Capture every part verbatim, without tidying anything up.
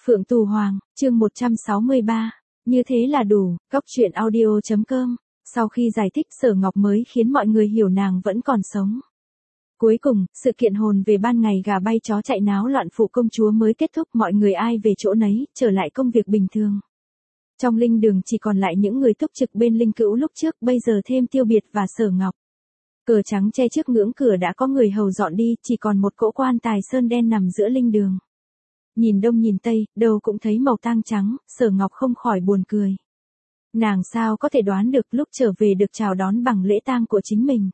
Phượng Tù Hoàng, chương một trăm sáu mươi ba, như thế là đủ, góc truyện audio chấm com. Sau khi giải thích Sở Ngọc mới khiến mọi người hiểu nàng vẫn còn sống. Cuối cùng, sự kiện hồn về ban ngày gà bay chó chạy náo loạn phụ công chúa mới kết thúc, mọi người ai về chỗ nấy, trở lại công việc bình thường. Trong linh đường chỉ còn lại những người túc trực bên linh cữu lúc trước, bây giờ thêm Tiêu Biệt và Sở Ngọc. Cờ trắng che trước ngưỡng cửa đã có người hầu dọn đi, chỉ còn một cỗ quan tài sơn đen nằm giữa linh đường. Nhìn đông nhìn tây, đâu cũng thấy màu tang trắng, Sở Ngọc không khỏi buồn cười. Nàng sao có thể đoán được lúc trở về được chào đón bằng lễ tang của chính mình.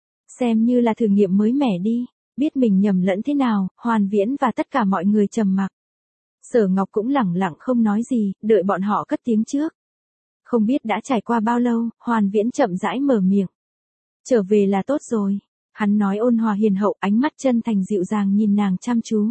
Xem như là thử nghiệm mới mẻ đi, biết mình nhầm lẫn thế nào, Hoàn Viễn và tất cả mọi người trầm mặc. Sở Ngọc cũng lẳng lặng không nói gì, đợi bọn họ cất tiếng trước. Không biết đã trải qua bao lâu, Hoàn Viễn chậm rãi mở miệng. Trở về là tốt rồi. Hắn nói ôn hòa hiền hậu, ánh mắt chân thành dịu dàng nhìn nàng chăm chú.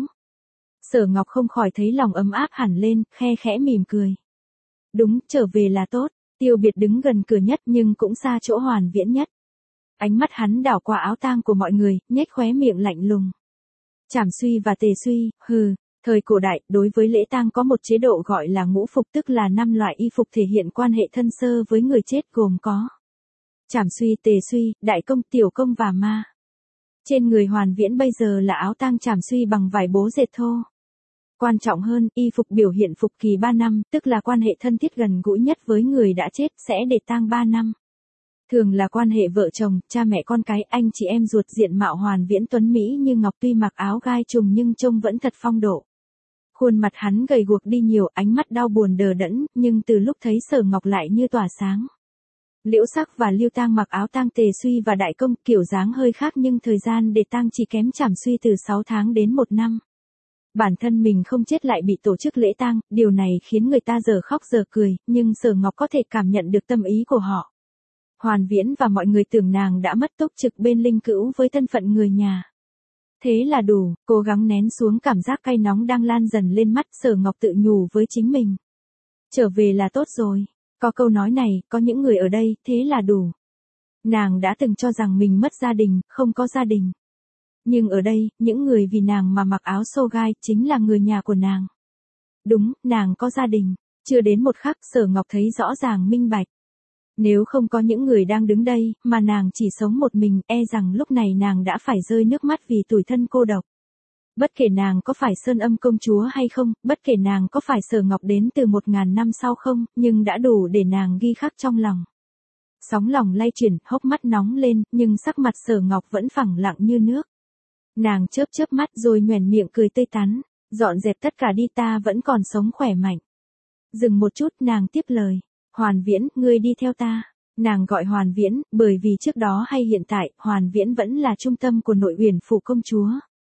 Sở Ngọc không khỏi thấy lòng ấm áp hẳn lên, khe khẽ mỉm cười. Đúng, trở về là tốt. Tiêu Biệt đứng gần cửa nhất nhưng cũng xa chỗ Hoàn Viễn nhất. Ánh mắt hắn đảo qua áo tang của mọi người, nhếch khóe miệng lạnh lùng. Trảm Suy và Tề Suy, hừ, thời cổ đại, đối với lễ tang có một chế độ gọi là ngũ phục, tức là năm loại y phục thể hiện quan hệ thân sơ với người chết, gồm có Trảm Suy, Tề Suy, Đại Công, Tiểu Công và Ma. Trên người Hoàn Viễn bây giờ là áo tang Trảm Suy bằng vải bố dệt thô. Quan trọng hơn, y phục biểu hiện phục kỳ ba năm, tức là quan hệ thân thiết gần gũi nhất với người đã chết, sẽ để tang ba năm. Thường là quan hệ vợ chồng, cha mẹ con cái, anh chị em ruột. Diện mạo Hoàn Viễn tuấn Mỹ như ngọc, tuy mặc áo gai trùng nhưng trông vẫn thật phong độ. Khuôn mặt hắn gầy guộc đi nhiều, ánh mắt đau buồn đờ đẫn, nhưng từ lúc thấy Sở Ngọc lại như tỏa sáng. Liễu Sắc và Lưu Tang mặc áo tang Tề Suy và Đại Công, kiểu dáng hơi khác nhưng thời gian để tang chỉ kém Trảm Suy từ sáu tháng đến một năm. Bản thân mình không chết lại bị tổ chức lễ tang, điều này khiến người ta giờ khóc giờ cười, nhưng Sở Ngọc có thể cảm nhận được tâm ý của họ. Hoàn Viễn và mọi người tưởng nàng đã mất túc trực bên linh cữu với thân phận người nhà. Thế là đủ, cố gắng nén xuống cảm giác cay nóng đang lan dần lên mắt, Sở Ngọc tự nhủ với chính mình. Trở về là tốt rồi. Có câu nói này, có những người ở đây, thế là đủ. Nàng đã từng cho rằng mình mất gia đình, không có gia đình. Nhưng ở đây, những người vì nàng mà mặc áo xô gai, chính là người nhà của nàng. Đúng, nàng có gia đình. Chưa đến một khắc, Sở Ngọc thấy rõ ràng minh bạch. Nếu không có những người đang đứng đây, mà nàng chỉ sống một mình, e rằng lúc này nàng đã phải rơi nước mắt vì tủi thân cô độc. Bất kể nàng có phải Sơn Âm công chúa hay không, bất kể nàng có phải Sở Ngọc đến từ một ngàn năm sau không, nhưng đã đủ để nàng ghi khắc trong lòng. Sóng lòng lay chuyển, hốc mắt nóng lên, nhưng sắc mặt Sở Ngọc vẫn phẳng lặng như nước. Nàng chớp chớp mắt rồi nhoẻn miệng cười tươi tắn, dọn dẹp tất cả đi, ta vẫn còn sống khỏe mạnh. Dừng một chút, nàng tiếp lời, Hoàn Viễn, ngươi đi theo ta. Nàng gọi Hoàn Viễn, bởi vì trước đó hay hiện tại, Hoàn Viễn vẫn là trung tâm của nội uyển phủ công chúa.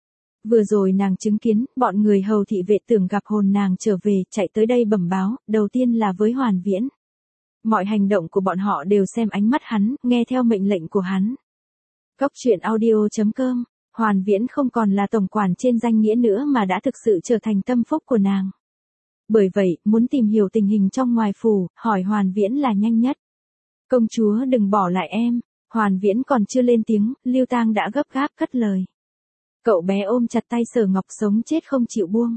Vừa rồi nàng chứng kiến, bọn người hầu thị vệ tưởng gặp hồn nàng trở về, chạy tới đây bẩm báo, đầu tiên là với Hoàn Viễn. Mọi hành động của bọn họ đều xem ánh mắt hắn, nghe theo mệnh lệnh của hắn. Góc truyện audio chấm com. Hoàn Viễn không còn là tổng quản trên danh nghĩa nữa mà đã thực sự trở thành tâm phúc của nàng. Bởi vậy, muốn tìm hiểu tình hình trong ngoài phủ, hỏi Hoàn Viễn là nhanh nhất. Công chúa đừng bỏ lại em. Hoàn Viễn còn chưa lên tiếng, Lưu Tang đã gấp gáp cất lời. Cậu bé ôm chặt tay Sở Ngọc, sống chết không chịu buông.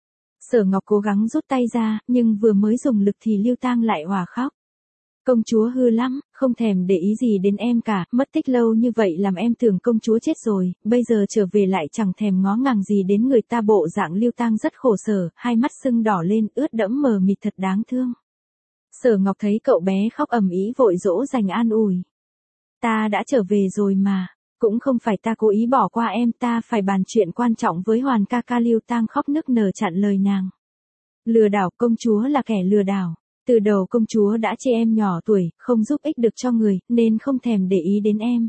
Sở Ngọc cố gắng rút tay ra, nhưng vừa mới dùng lực thì Lưu Tang lại òa khóc. Công chúa hư lắm, không thèm để ý gì đến em cả, mất tích lâu như vậy làm em tưởng công chúa chết rồi, bây giờ trở về lại chẳng thèm ngó ngàng gì đến người ta. Bộ dạng Lưu Tang rất khổ sở, hai mắt sưng đỏ lên, ướt đẫm mờ mịt, thật đáng thương. Sở Ngọc thấy cậu bé khóc ầm ĩ vội dỗ dành an ủi. Ta đã trở về rồi mà, cũng không phải ta cố ý bỏ qua em, ta phải bàn chuyện quan trọng với Hoàn ca ca. Lưu Tang khóc nức nở chặn lời nàng. Lừa đảo, công chúa là kẻ lừa đảo. Từ đầu công chúa đã chê em nhỏ tuổi, không giúp ích được cho người, nên không thèm để ý đến em.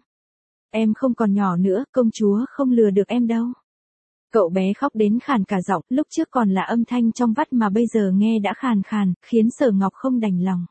Em không còn nhỏ nữa, công chúa không lừa được em đâu. Cậu bé khóc đến khàn cả giọng, lúc trước còn là âm thanh trong vắt mà bây giờ nghe đã khàn khàn, khiến Sở Ngọc không đành lòng.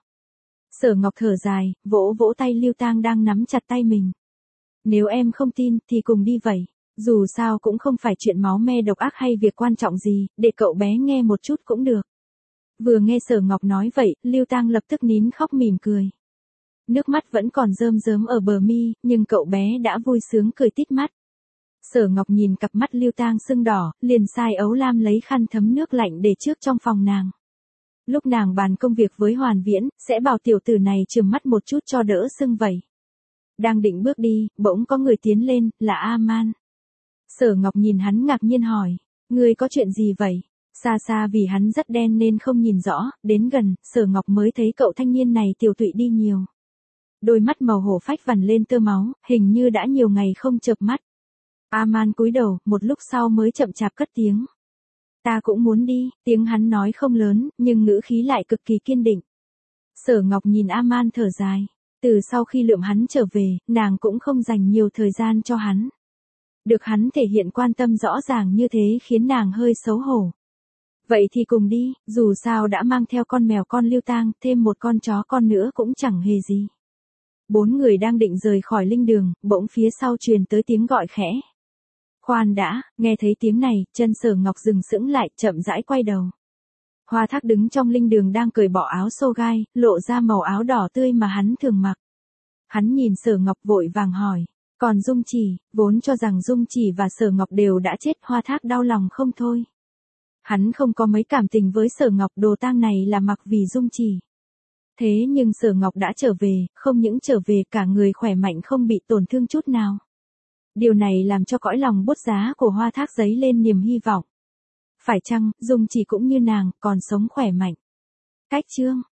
Sở Ngọc thở dài, vỗ vỗ tay Lưu Tang đang nắm chặt tay mình. Nếu em không tin, thì cùng đi vậy. Dù sao cũng không phải chuyện máu me độc ác hay việc quan trọng gì, để cậu bé nghe một chút cũng được. Vừa nghe Sở Ngọc nói vậy, Lưu Tang lập tức nín khóc mỉm cười. Nước mắt vẫn còn rơm rớm ở bờ mi, nhưng cậu bé đã vui sướng cười tít mắt. Sở Ngọc nhìn cặp mắt Lưu Tang sưng đỏ, liền sai Ấu Lam lấy khăn thấm nước lạnh để trước trong phòng nàng. Lúc nàng bàn công việc với Hoàn Viễn, sẽ bảo tiểu tử này chườm mắt một chút cho đỡ sưng vẩy. Đang định bước đi, bỗng có người tiến lên, là A-man. Sở Ngọc nhìn hắn ngạc nhiên hỏi, ngươi có chuyện gì vậy? Xa xa vì hắn rất đen nên không nhìn rõ, đến gần, Sở Ngọc mới thấy cậu thanh niên này tiều tụy đi nhiều. Đôi mắt màu hổ phách vằn lên tơ máu, hình như đã nhiều ngày không chợp mắt. A-man cúi đầu, một lúc sau mới chậm chạp cất tiếng. Ta cũng muốn đi, tiếng hắn nói không lớn, nhưng ngữ khí lại cực kỳ kiên định. Sở Ngọc nhìn A-man thở dài. Từ sau khi lượm hắn trở về, nàng cũng không dành nhiều thời gian cho hắn. Được hắn thể hiện quan tâm rõ ràng như thế khiến nàng hơi xấu hổ. Vậy thì cùng đi, dù sao đã mang theo con mèo con Lưu Tang, thêm một con chó con nữa cũng chẳng hề gì. Bốn người đang định rời khỏi linh đường, bỗng phía sau truyền tới tiếng gọi khẽ. Khoan đã, nghe thấy tiếng này, chân Sở Ngọc dừng sững lại, chậm rãi quay đầu. Hoa Thác đứng trong linh đường đang cởi bỏ áo xô gai, lộ ra màu áo đỏ tươi mà hắn thường mặc. Hắn nhìn Sở Ngọc vội vàng hỏi, còn Dung Chỉ, vốn cho rằng Dung Chỉ và Sở Ngọc đều đã chết, Hoa Thác đau lòng không thôi. Hắn không có mấy cảm tình với Sở Ngọc, đồ tang này là mặc vì Dung Chỉ. Thế nhưng Sở Ngọc đã trở về, không những trở về cả người khỏe mạnh không bị tổn thương chút nào. Điều này làm cho cõi lòng bút giá của Hoa Thác dấy lên niềm hy vọng. Phải chăng, Dung Chỉ cũng như nàng, còn sống khỏe mạnh? Cách chương